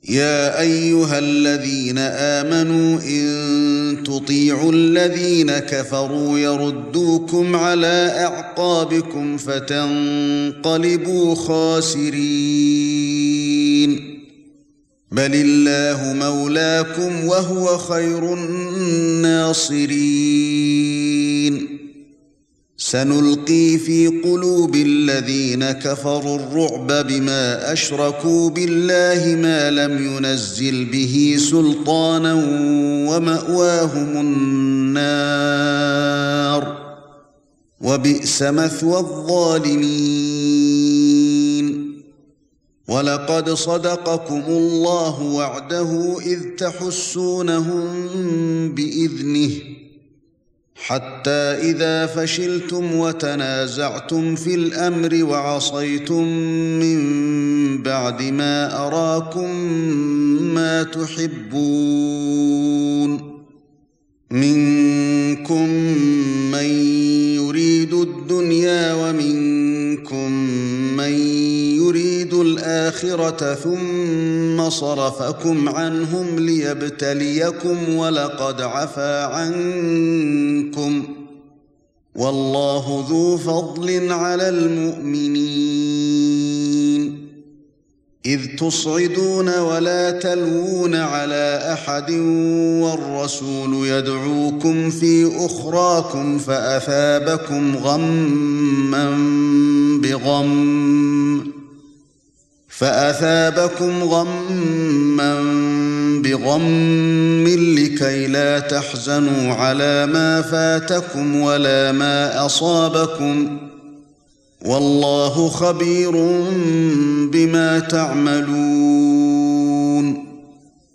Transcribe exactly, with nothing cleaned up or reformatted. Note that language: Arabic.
يا ايها الذين آمنوا ان تطيعوا الذين كفروا يردوكم على اعقابكم فتنقلبوا خاسرين بل الله مولاكم وهو خير الناصرين سنلقي في قلوب الذين كفروا الرعب بما أشركوا بالله ما لم ينزل به سلطانا ومأواهم النار وبئس مثوى الظالمين ولقد صدقكم الله وعده إذ تحسونهم بإذنه حتى إذا فشلتم وتنازعتم في الأمر وعصيتم من بعد ما أراكم ما تحبون منكم من يريد الدنيا ومنكم من يريد الآخرة ثم صرفكم عنهم ليبتليكم ولقد عفا عنكم والله ذو فضل على المؤمنين إذ تصعدون ولا تلوون على أحد والرسول يدعوكم في أخراكم فأثابكم غمًا بغم فأثابكم غمًا بغم لكي لا تحزنوا على ما فاتكم ولا ما أصابكم والله خبير بما تعملون